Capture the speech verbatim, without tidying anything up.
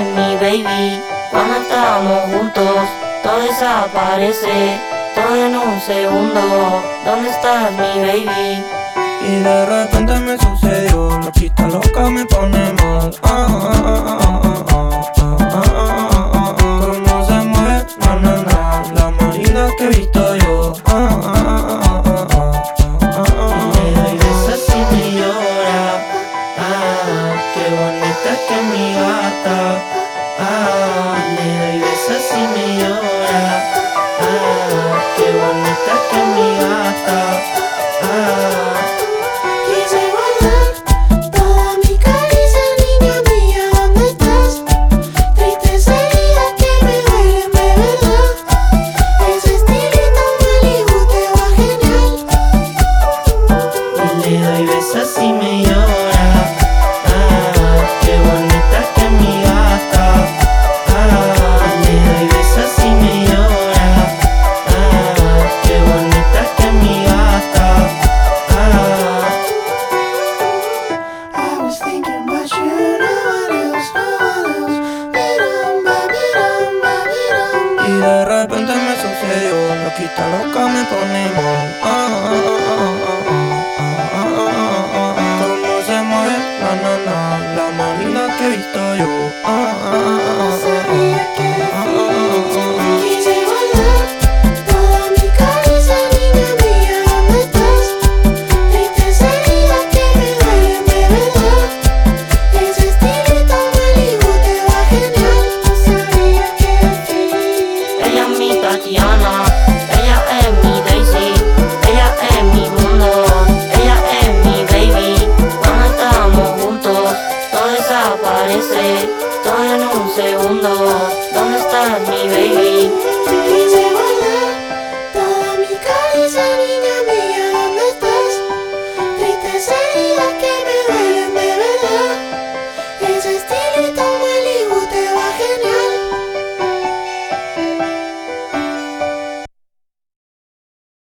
mi baby. Cuando estamos juntos, todo desaparece, todo en un segundo. ¿Dónde estás, mi baby? Y de repente me sucedió, loquita loca me pone mal. Ah, ah, ah, ah, ah, ah, ah, ah, ah, ah, ah. Cómo se mueve, na, na, na, la más linda que he visto yo. Ah, ah, ah, ah, ah, ah, ah, ah. Y le doy besos y me llora. Ah, qué bonita que es mi gata. Ah, le doy besos y me llora. Ah, qué bonita que es mi gata. Ah. Quise guardar toda mi caricia, niña mía, ¿dónde estás? Triste sería que me duele, de verdad. Ese estilito Malibu te va genial. Y le doy besos y me llora. Ah, qué bonita que es mi gata. Ah, le doy besos y me llora. Ah, qué bonita que es mi gata. Ah. I was thinking about you, no one else, no one else. Biramba, biramba, biramba. Y de repente me sucedió, loquita loca me pone mal. Ah, ah, ah,